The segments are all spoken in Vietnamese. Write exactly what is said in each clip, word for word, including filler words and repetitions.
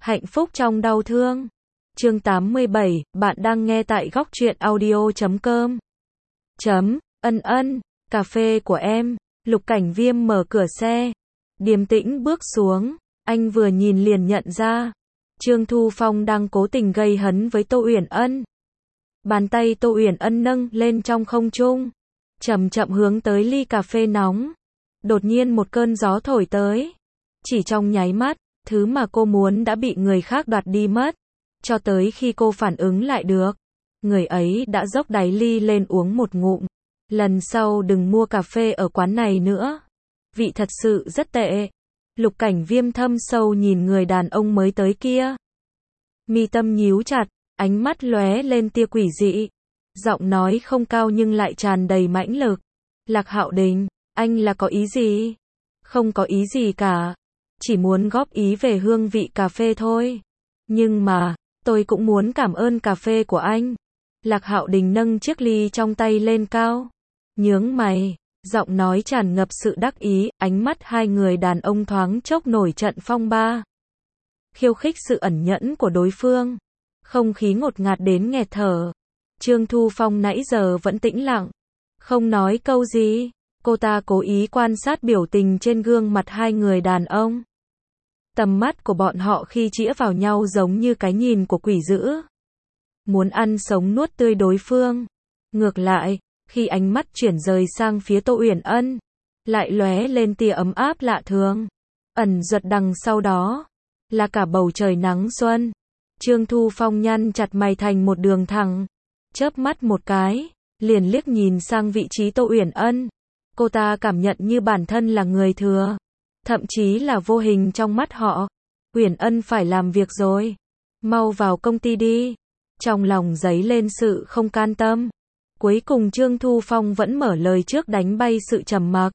Hạnh phúc trong đau thương. Chương tám mươi bảy, bạn đang nghe tại góc truyện audio chấm com. Chấm, ân ân, cà phê của em. Lục Cảnh Viêm mở cửa xe. Điềm tĩnh bước xuống, anh vừa nhìn liền nhận ra. Trương Thu Phong đang cố tình gây hấn với Tô Uyển Ân. Bàn tay Tô Uyển Ân nâng lên trong không trung, chậm chậm hướng tới ly cà phê nóng. Đột nhiên một cơn gió thổi tới. Chỉ trong nháy mắt, thứ mà cô muốn đã bị người khác đoạt đi mất. Cho tới khi cô phản ứng lại được, người ấy đã dốc đáy ly lên uống một ngụm. Lần sau đừng mua cà phê ở quán này nữa. Vị thật sự rất tệ. Lục Cảnh Viêm thâm sâu nhìn người đàn ông mới tới kia. Mi tâm nhíu chặt, ánh mắt lóe lên tia quỷ dị. Giọng nói không cao nhưng lại tràn đầy mãnh lực. Lạc Hạo Đình, anh là có ý gì? Không có ý gì cả. Chỉ muốn góp ý về hương vị cà phê thôi. Nhưng mà, tôi cũng muốn cảm ơn cà phê của anh. Lạc Hạo Đình nâng chiếc ly trong tay lên cao. Nhướng mày, giọng nói tràn ngập sự đắc ý, ánh mắt hai người đàn ông thoáng chốc nổi trận phong ba. Khiêu khích sự ẩn nhẫn của đối phương. Không khí ngột ngạt đến nghẹt thở. Trương Thu Phong nãy giờ vẫn tĩnh lặng. Không nói câu gì. Cô ta cố ý quan sát biểu tình trên gương mặt hai người đàn ông. Tầm mắt của bọn họ khi chĩa vào nhau giống như cái nhìn của quỷ dữ. Muốn ăn sống nuốt tươi đối phương. Ngược lại, khi ánh mắt chuyển rời sang phía Tô Uyển Ân, lại lóe lên tia ấm áp lạ thường. Ẩn giật đằng sau đó, là cả bầu trời nắng xuân. Trương Thu Phong nhăn chặt mày thành một đường thẳng. Chớp mắt một cái, liền liếc nhìn sang vị trí Tô Uyển Ân. Cô ta cảm nhận như bản thân là người thừa. Thậm chí là vô hình trong mắt họ. Uyển Ân phải làm việc rồi. Mau vào công ty đi. Trong lòng dấy lên sự không can tâm. Cuối cùng Trương Thu Phong vẫn mở lời trước đánh bay sự trầm mặc.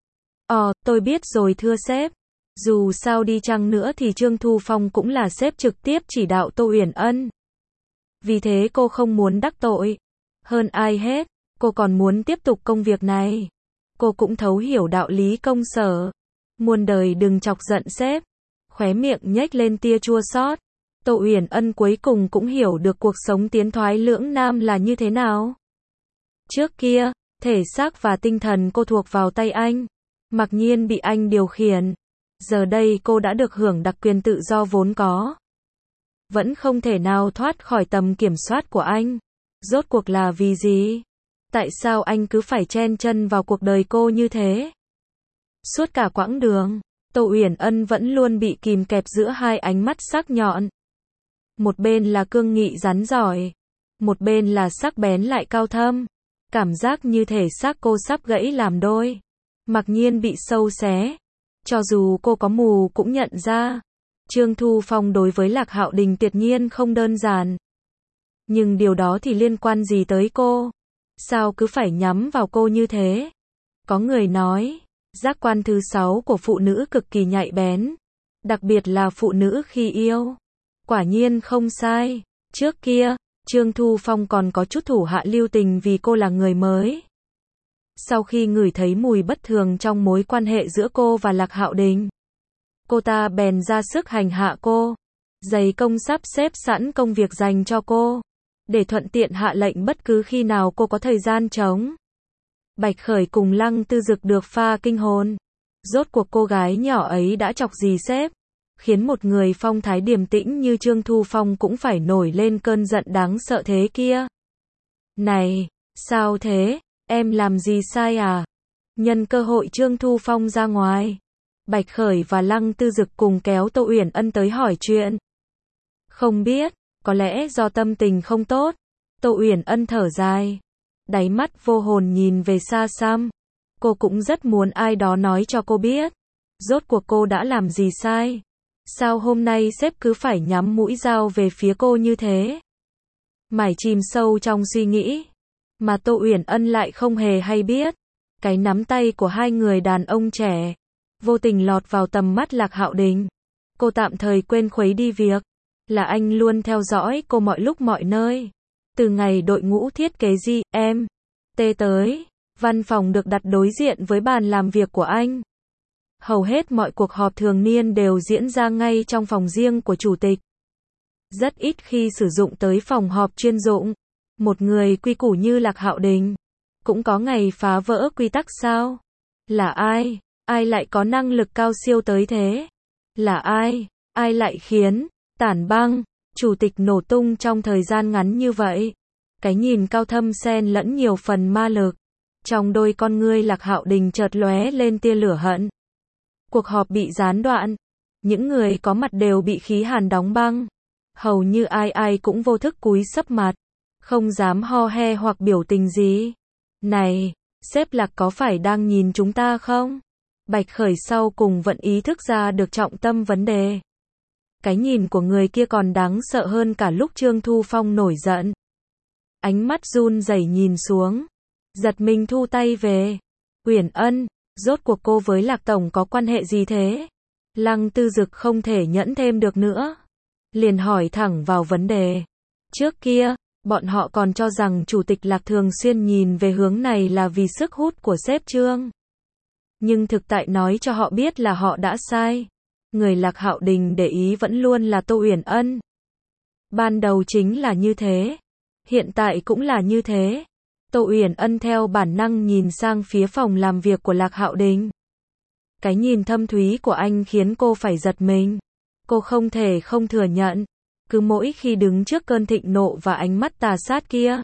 Ờ, tôi biết rồi thưa sếp. Dù sao đi chăng nữa thì Trương Thu Phong cũng là sếp trực tiếp chỉ đạo Tô Uyển Ân. Vì thế cô không muốn đắc tội. Hơn ai hết, cô còn muốn tiếp tục công việc này. Cô cũng thấu hiểu đạo lý công sở. Muôn đời đừng chọc giận sếp. Khóe miệng nhếch lên tia chua xót. Tô Uyển Ân cuối cùng cũng hiểu được cuộc sống tiến thoái lưỡng nan là như thế nào. Trước kia, thể xác và tinh thần cô thuộc vào tay anh. Mặc nhiên bị anh điều khiển. Giờ đây cô đã được hưởng đặc quyền tự do vốn có. Vẫn không thể nào thoát khỏi tầm kiểm soát của anh. Rốt cuộc là vì gì? Tại sao anh cứ phải chen chân vào cuộc đời cô như thế? Suốt cả quãng đường, Tô Uyển Ân vẫn luôn bị kìm kẹp giữa hai ánh mắt sắc nhọn. Một bên là cương nghị rắn giỏi, một bên là sắc bén lại cao thâm. Cảm giác như thể xác cô sắp gãy làm đôi. Mặc nhiên bị sâu xé. Cho dù cô có mù cũng nhận ra. Trương Thu Phong đối với Lạc Hạo Đình tuyệt nhiên không đơn giản. Nhưng điều đó thì liên quan gì tới cô? Sao cứ phải nhắm vào cô như thế? Có người nói, giác quan thứ sáu của phụ nữ cực kỳ nhạy bén. Đặc biệt là phụ nữ khi yêu. Quả nhiên không sai. Trước kia, Trương Thu Phong còn có chút thủ hạ lưu tình vì cô là người mới. Sau khi ngửi thấy mùi bất thường trong mối quan hệ giữa cô và Lạc Hạo Đình, cô ta bèn ra sức hành hạ cô. Dày công sắp xếp sẵn công việc dành cho cô. Để thuận tiện hạ lệnh bất cứ khi nào cô có thời gian trống. Bạch Khởi cùng Lăng Tư Dực được pha kinh hồn. Rốt cuộc cô gái nhỏ ấy đã chọc gì sếp? Khiến một người phong thái điềm tĩnh như Trương Thu Phong cũng phải nổi lên cơn giận đáng sợ thế kia. Này, sao thế? Em làm gì sai à? Nhân cơ hội Trương Thu Phong ra ngoài, Bạch Khởi và Lăng Tư Dực cùng kéo Tô Uyển Ân tới hỏi chuyện. Không biết, có lẽ do tâm tình không tốt. Tô Uyển Ân thở dài, đáy mắt vô hồn nhìn về xa xăm. Cô cũng rất muốn ai đó nói cho cô biết. Rốt cuộc cô đã làm gì sai? Sao hôm nay sếp cứ phải nhắm mũi dao về phía cô như thế? Mải chìm sâu trong suy nghĩ. Mà Tô Uyển Ân lại không hề hay biết. Cái nắm tay của hai người đàn ông trẻ vô tình lọt vào tầm mắt Lạc Hạo Đình. Cô tạm thời quên khuấy đi việc là anh luôn theo dõi cô mọi lúc mọi nơi. Từ ngày đội ngũ thiết kế G M T tới, văn phòng được đặt đối diện với bàn làm việc của anh. Hầu hết mọi cuộc họp thường niên đều diễn ra ngay trong phòng riêng của chủ tịch. Rất ít khi sử dụng tới phòng họp chuyên dụng. Một người quy củ như Lạc Hạo Đình, cũng có ngày phá vỡ quy tắc sao? Là ai? Ai lại có năng lực cao siêu tới thế? Là ai? Ai lại khiến Tản Băng, chủ tịch nổ tung trong thời gian ngắn như vậy? Cái nhìn cao thâm xen lẫn nhiều phần ma lực. Trong đôi con ngươi Lạc Hạo Đình chợt lóe lên tia lửa hận. Cuộc họp bị gián đoạn. Những người có mặt đều bị khí hàn đóng băng. Hầu như ai ai cũng vô thức cúi sấp mặt. Không dám ho he hoặc biểu tình gì. Này, sếp Lạc có phải đang nhìn chúng ta không? Bạch Khởi sau cùng vẫn ý thức ra được trọng tâm vấn đề. Cái nhìn của người kia còn đáng sợ hơn cả lúc Trương Thu Phong nổi giận. Ánh mắt run rẩy nhìn xuống. Giật mình thu tay về. Uyển Ân, rốt cuộc cô với Lạc Tổng có quan hệ gì thế? Lăng Tư Dực không thể nhẫn thêm được nữa. Liền hỏi thẳng vào vấn đề. Trước kia, bọn họ còn cho rằng chủ tịch Lạc thường xuyên nhìn về hướng này là vì sức hút của sếp Trương. Nhưng thực tại nói cho họ biết là họ đã sai. Người Lạc Hạo Đình để ý vẫn luôn là Tô Uyển Ân. Ban đầu chính là như thế. Hiện tại cũng là như thế. Tô Uyển Ân theo bản năng nhìn sang phía phòng làm việc của Lạc Hạo Đình. Cái nhìn thâm thúy của anh khiến cô phải giật mình. Cô không thể không thừa nhận. Cứ mỗi khi đứng trước cơn thịnh nộ và ánh mắt tà sát kia,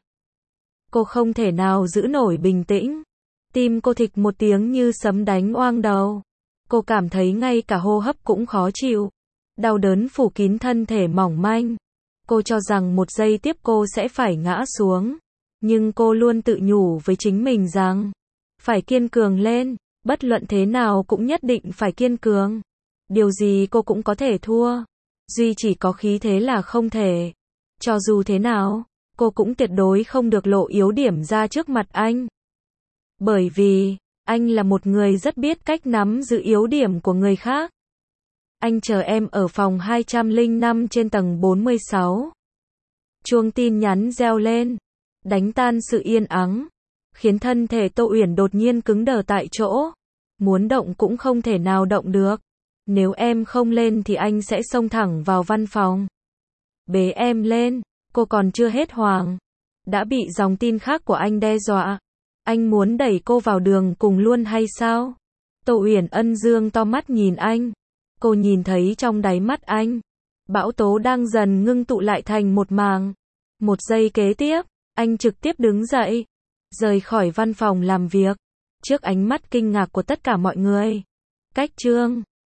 cô không thể nào giữ nổi bình tĩnh. Tim cô thịch một tiếng như sấm đánh oang đầu. Cô cảm thấy ngay cả hô hấp cũng khó chịu. Đau đớn phủ kín thân thể mỏng manh. Cô cho rằng một giây tiếp cô sẽ phải ngã xuống. Nhưng cô luôn tự nhủ với chính mình rằng phải kiên cường lên, bất luận thế nào cũng nhất định phải kiên cường. Điều gì cô cũng có thể thua. Duy chỉ có khí thế là không thể. Cho dù thế nào, cô cũng tuyệt đối không được lộ yếu điểm ra trước mặt anh. Bởi vì, anh là một người rất biết cách nắm giữ yếu điểm của người khác. Anh chờ em ở phòng hai trăm lẻ năm trên tầng bốn mươi sáu. Chuông tin nhắn reo lên, đánh tan sự yên ắng, khiến thân thể Tô Uyển đột nhiên cứng đờ tại chỗ. Muốn động cũng không thể nào động được. Nếu em không lên thì anh sẽ xông thẳng vào văn phòng. Bế em lên, cô còn chưa hết hoảng. Đã bị dòng tin khác của anh đe dọa. Anh muốn đẩy cô vào đường cùng luôn hay sao? Tô Uyển Ân dương to mắt nhìn anh. Cô nhìn thấy trong đáy mắt anh, bão tố đang dần ngưng tụ lại thành một màng. Một giây kế tiếp, anh trực tiếp đứng dậy, rời khỏi văn phòng làm việc. Trước ánh mắt kinh ngạc của tất cả mọi người. Cách Trương